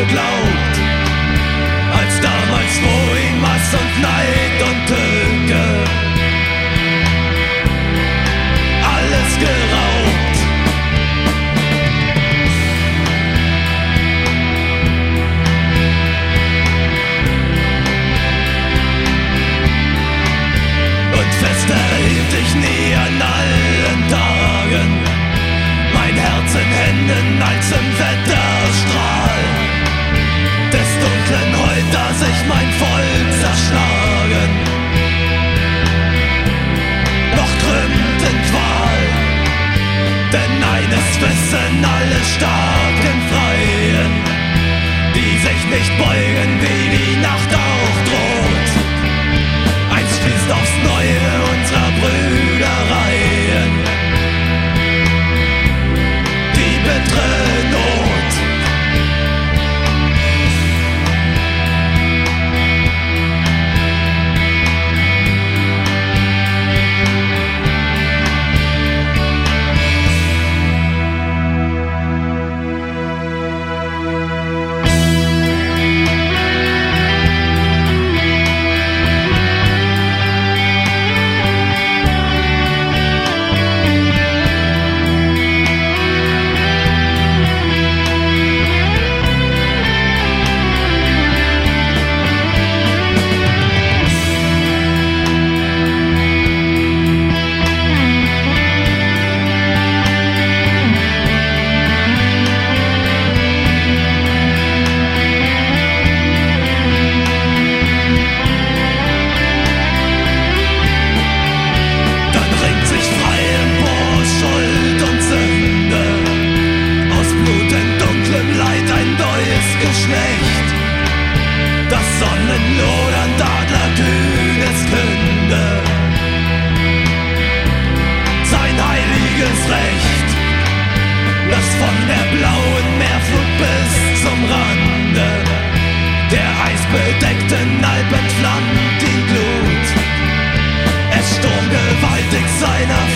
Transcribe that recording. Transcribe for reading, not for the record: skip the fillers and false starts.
geglaubt, als damals, wo ihm Hass und Neid und Tücke alles geraubt. Und fester hielt ich nie an allen Tagen mein Herz in Händen als im Wetterstrahl des dunklen Heut, da sich mein Volk zerschlagen noch krümmt in Qual. Denn eines wissen alle starken Freien, die sich nicht beugen, wie die Nacht auch droht. Eins schließt aufs Neue unserer Brüdereien die bittere Not. Das sonnenlodernd adlerkühnes Künde sein heiliges Recht, das von der blauen Meerflut bis zum Rande der eisbedeckten Alpen flammt die Glut. Es sturmgewaltig seiner